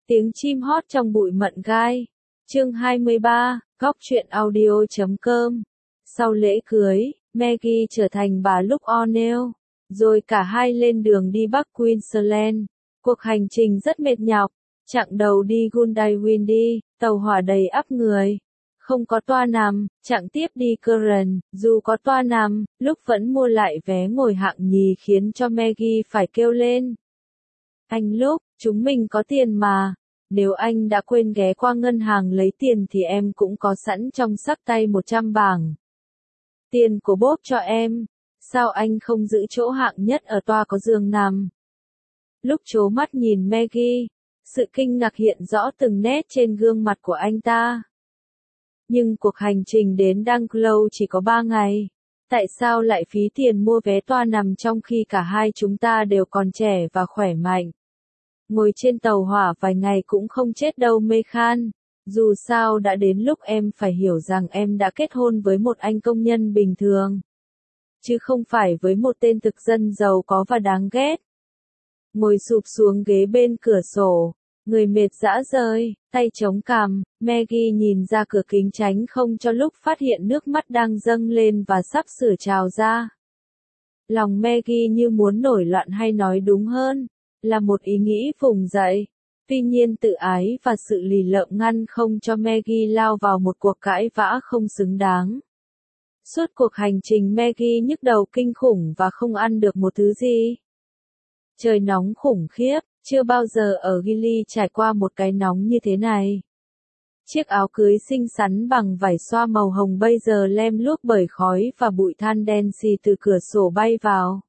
Tiếng chim hót trong bụi mận gai. Chương 23, Góc truyện audio.com. Sau lễ cưới, Maggie trở thành bà Luke O'Neill, rồi cả hai lên đường đi Bắc Queensland. Cuộc hành trình rất mệt nhọc, chặng đầu đi Goondiwindi, tàu hỏa đầy ắp người. Không có toa nằm, chặng tiếp đi Curran, dù có toa nằm, Luke vẫn mua lại vé ngồi hạng nhì khiến cho Maggie phải kêu lên. Anh Luke, chúng mình có tiền mà. Nếu anh đã quên ghé qua ngân hàng lấy tiền thì em cũng có sẵn trong xấp tay 100 bảng. Tiền của Bob cho em. Sao anh không giữ chỗ hạng nhất ở toa có giường nằm? Luke trố mắt nhìn Maggie. Sự kinh ngạc hiện rõ từng nét trên gương mặt của anh ta. Nhưng cuộc hành trình đến Dunklow chỉ có 3 ngày. Tại sao lại phí tiền mua vé toa nằm trong khi cả hai chúng ta đều còn trẻ và khỏe mạnh? Ngồi trên tàu hỏa vài ngày cũng không chết đâu Meghan. Dù sao đã đến lúc em phải hiểu rằng em đã kết hôn với một anh công nhân bình thường. Chứ không phải với một tên thực dân giàu có và đáng ghét. Ngồi sụp xuống ghế bên cửa sổ. Người mệt rã rời, tay chống cằm, Maggie nhìn ra cửa kính tránh không cho Luke phát hiện nước mắt đang dâng lên và sắp sửa trào ra. Lòng Maggie như muốn nổi loạn hay nói đúng hơn, là một ý nghĩ vùng dậy. Tuy nhiên tự ái và sự lì lợm ngăn không cho Maggie lao vào một cuộc cãi vã không xứng đáng. Suốt cuộc hành trình Maggie nhức đầu kinh khủng và không ăn được một thứ gì. Trời nóng khủng khiếp. Chưa bao giờ ở Gili trải qua một cái nóng như thế này. Chiếc áo cưới xinh xắn bằng vải xoa màu hồng bây giờ lem luốc bởi khói và bụi than đen xì từ cửa sổ bay vào.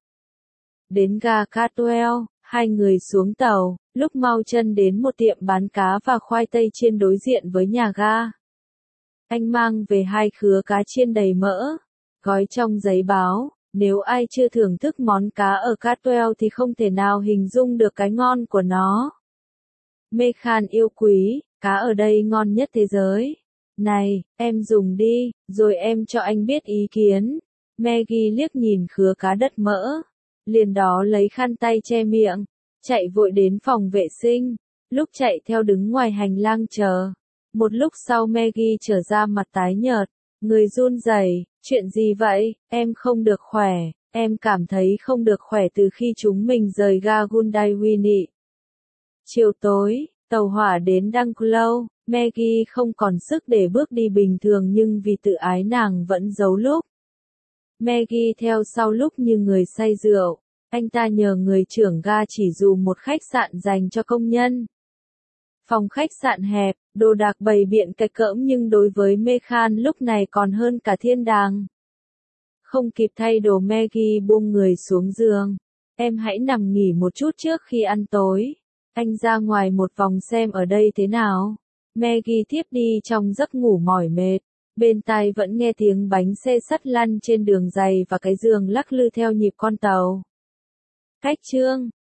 Đến ga Catwell, hai người xuống tàu, lúc mau chân đến một tiệm bán cá và khoai tây chiên đối diện với nhà ga. Anh mang về 2 khứa cá chiên đầy mỡ, gói trong giấy báo. Nếu ai chưa thưởng thức món cá ở Catwell thì không thể nào hình dung được cái ngon của nó. Meghan yêu quý, cá ở đây ngon nhất thế giới. Này, em dùng đi, rồi em cho anh biết ý kiến. Maggie liếc nhìn khứa cá đất mỡ. Liền đó lấy khăn tay che miệng, chạy vội đến phòng vệ sinh. Lúc chạy theo đứng ngoài hành lang chờ. Một lúc sau Maggie trở ra mặt tái nhợt, người run rẩy. Chuyện gì vậy, em không được khỏe, em cảm thấy không được khỏe từ khi chúng mình rời ga Goondiwindi. Chiều tối, tàu hỏa đến Dunklow, Maggie không còn sức để bước đi bình thường nhưng vì tự ái nàng vẫn giấu Luke. Maggie theo sau Luke như người say rượu, anh ta nhờ người trưởng ga chỉ dụ một khách sạn dành cho công nhân. Phòng khách sạn hẹp, đồ đạc bày biện cạch cỡm nhưng đối với Meghan lúc này còn hơn cả thiên đàng. Không kịp thay đồ Maggie buông người xuống giường. Em hãy nằm nghỉ một chút trước khi ăn tối. Anh ra ngoài một vòng xem ở đây thế nào. Maggie thiếp đi trong giấc ngủ mỏi mệt. Bên tai vẫn nghe tiếng bánh xe sắt lăn trên đường dày và cái giường lắc lư theo nhịp con tàu. Cách chương